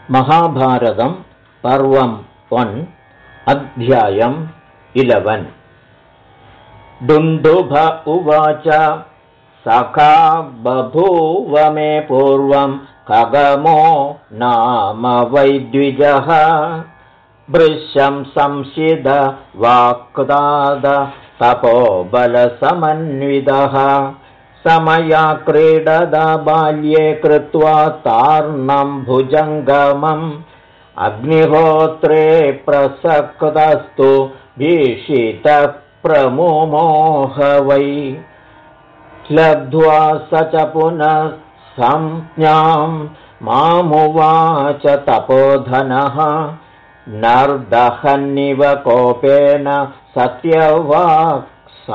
महाभारतं पर्वं 1 अध्यायं 11। दुन्दुभ उवाच सखा बभूव मे पूर्वं खगमो नाम वैद्विजः भृशं संशिद वाक्दाद तपोबलसमन्वितः समया क्रीडदा बाल्ये कृत्वा तार्णं भुजङ्गमम् अग्निहोत्रे प्रसक्तस्तु भीषितः प्रमुमोह वै लब्ध्वा स च पुनः संज्ञां मामुवाच तपोधनः नर्दहन्निव कोपेन सत्यवाक्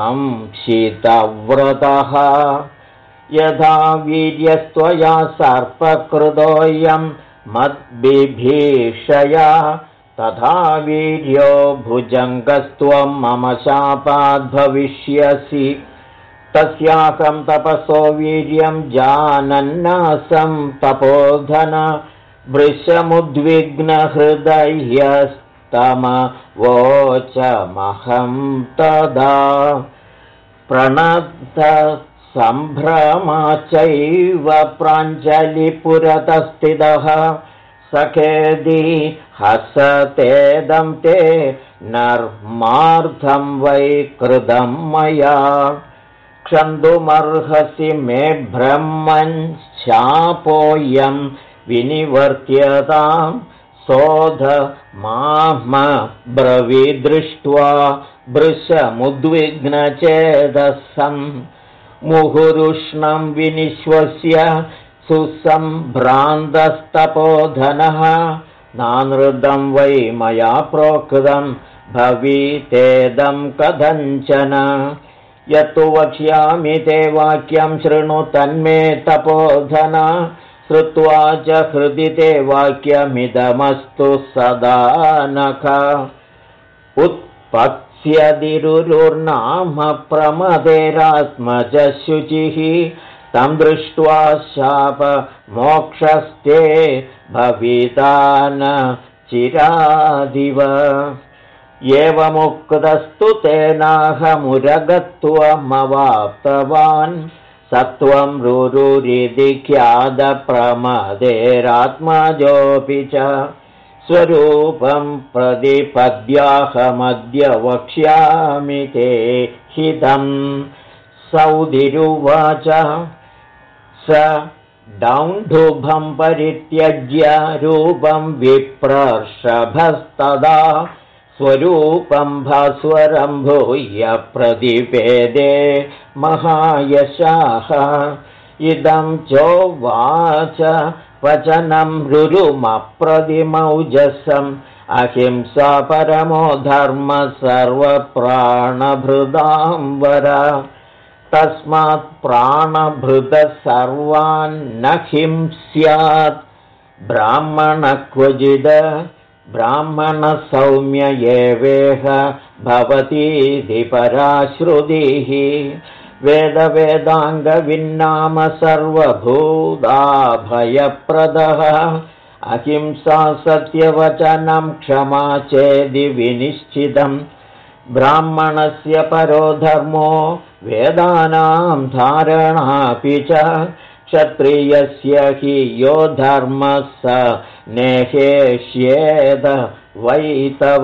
संशितव्रतः यथा वीर्यस्त्वया सर्पकृतोऽयं मद्बिभीषया तथा वीर्यो भुजङ्गस्त्वं मम शापाद्भविष्यसि तस्याहं तपसो वीर्यं जानन्नासं तपोधन वृषमुद्विग्नहृदयस्तमवोचमहं तदा प्रणतसम्भ्रमा चैव प्राञ्जलिपुरतस्थितः सखेदि हसतेदं ते नर्मार्थं वै कृतं मया क्षन्तुमर्हसि मे ब्रह्मन् शापोऽयं विनिवर्त्यतां शोध मामब्रवीदृष्ट्वा भृशमुद्विग्नचेदसं मुहुरुष्णं विनिश्वस्य सुसम्भ्रान्तस्तपोधनः नानृतं वै मया प्रोक्तं भवितेदं कथञ्चन यत्तु वक्ष्यामि ते वाक्यं शृणु तन्मे तपोधन श्रुत्वा च हृदि ते वाक्यमिदमस्तु सदा नख उत्पत्स्यदिरुर्नाम प्रमदेरात्मज शुचिः तं दृष्ट्वा शापमोक्षस्ते भविता न चिरादिव एवमुक्तस्तु तेनाहमुरगत्वमवाप्तवान् सत्वं रुरुरिति ख्यातप्रमदेरात्मजोऽपि च स्वरूपं प्रतिपद्याहमद्य वक्ष्यामि ते हितं सौदिरुवाच स दौण्डुभं परित्यज्य रूपं विप्रर्षभस्तदा स्वरूपं भास्वरं भूय प्रतिपेदे महायशाः इदं चोवाच वचनं रुरुमप्रतिमौजसम् अहिंसा परमो धर्म सर्वप्राणभृदाम्बर तस्मात् प्राणभृतः सर्वान् न हिंस्यात् ब्राह्मणः क्वचिद ब्राह्मणसौम्य एवेह भवतीति पराश्रुतिः वेदवेदाङ्गविन्नाम सर्वभूताभयप्रदः अहिंसा सत्यवचनं क्षमा चेदि विनिश्चितं ब्राह्मणस्य परो धर्मो वेदानां धारणापि च क्षत्रियस्य हि यो धर्मः स नेहेष्येद वै तव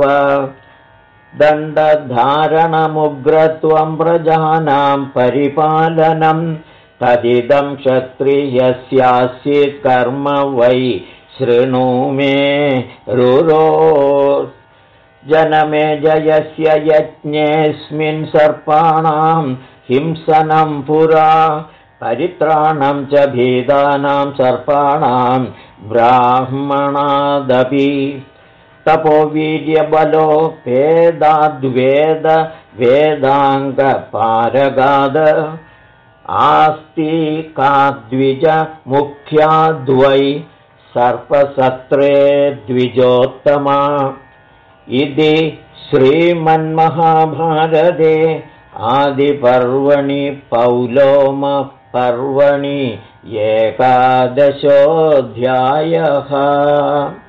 दण्डधारणमुग्रत्वं प्रजानां परिपालनं तदिदं क्षत्रियस्यासीत् कर्म वै शृणु मे रुरो जनमे जयस्य यज्ञेऽस्मिन् सर्पाणां हिंसनं पुरा परित्राणं च भीदानां सर्पाणां ब्राह्मणादपि तपोवीर्यबलोपेदाद्वेद वेदाङ्गपारगाद आस्तिकाद्विज मुख्याद्वै सर्पसत्रे द्विजोत्तमा इति श्रीमन्महाभारते आदिपर्वणि पौलोमपर्वणि एकादशोऽध्यायः।